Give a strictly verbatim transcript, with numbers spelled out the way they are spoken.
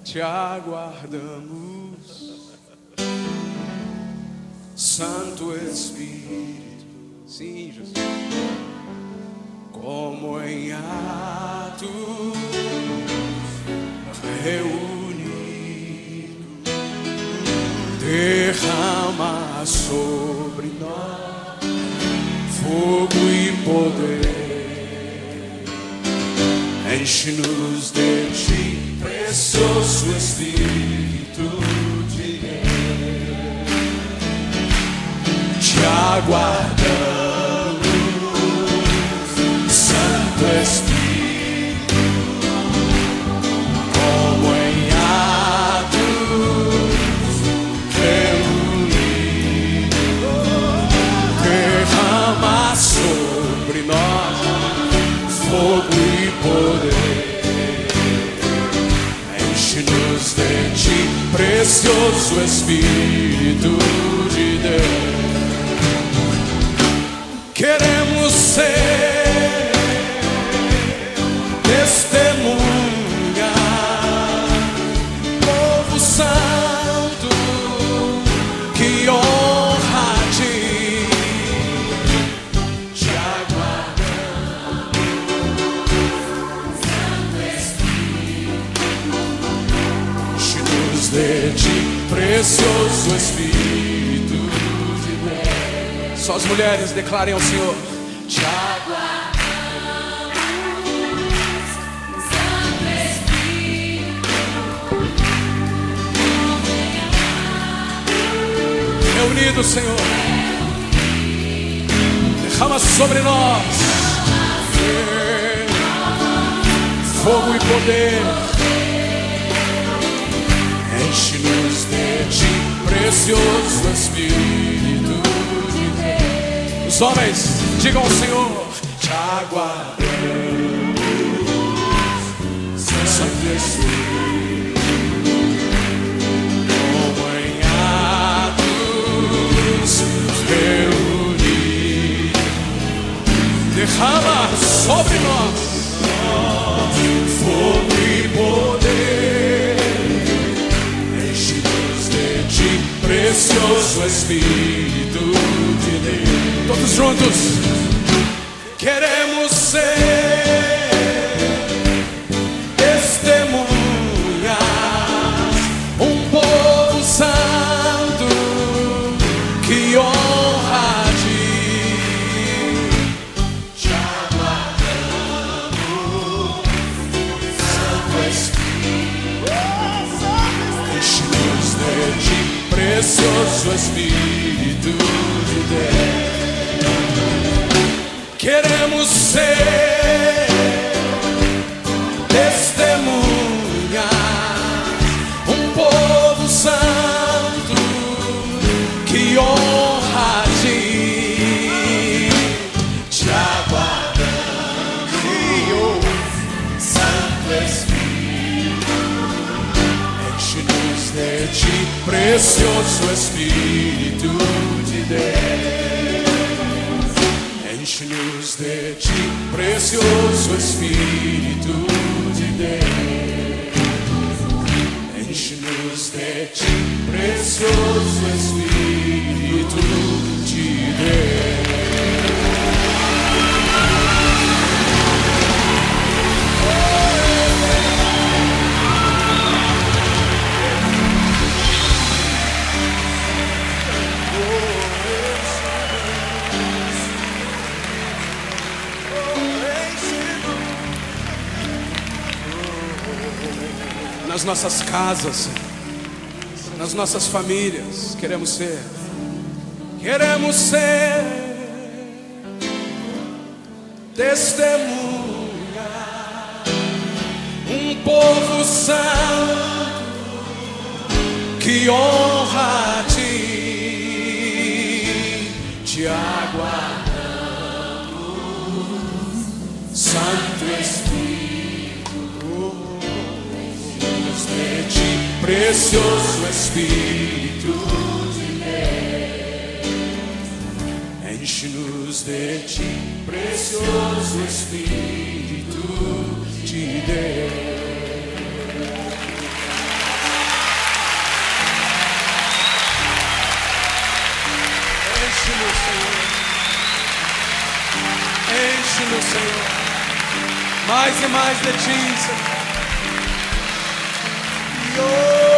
te aguardamos, Santo Espírito. Sim, Jesus. Como em atos reunido, derrama sobre nós fogo e poder. Enche-nos de ti, precioso Espírito de Deus. Te aguardamos, Santo Espírito, como em atos reunidos, derrama sobre nós fogo e poder. Enche-nos de ti, precioso Espírito de Deus. Queremos ser testemunha, povo santo que honra a ti. Te aguardamos, Santo Espírito. Enche-nos de ti, precioso Espírito de Deus. Só as mulheres declarem ao Senhor: te aguardamos, Santo Espírito. Reunido, Senhor, derrama sobre nós fogo e poder. Enche-nos de ti, precioso Espírito de Deus. Os homens, digam ao Senhor: te aguardamos, Santo Espírito, como em atos reunidos, derrama sobre nós fogo e poder. Enche-nos de ti, precioso Espírito de Deus. Todos juntos. Queremos ser testemunhas, um povo santo que honra a ti. Te aguardamos, Santo Espírito. Enche-nos de ti, precioso Espírito de Deus. Queremos ser testemunhas, um povo santo que honra a ti. Te aguardamos, Santo Espírito. Enche-nos de ti, precioso Espírito de Deus. Enche-nos de ti, precioso Espírito de Deus. Enche-nos de ti, precioso Espírito de Deus. Nas nossas casas, nas nossas famílias, queremos ser, queremos ser testemunha, um povo santo que honra a ti. Te aguardamos, Santo Espírito. De ti, precioso Espírito de Deus. Enche-nos de ti, precioso Espírito de Deus. Senhor. Enche-nos, Senhor. Mais e mais de Ti, Senhor. Oh.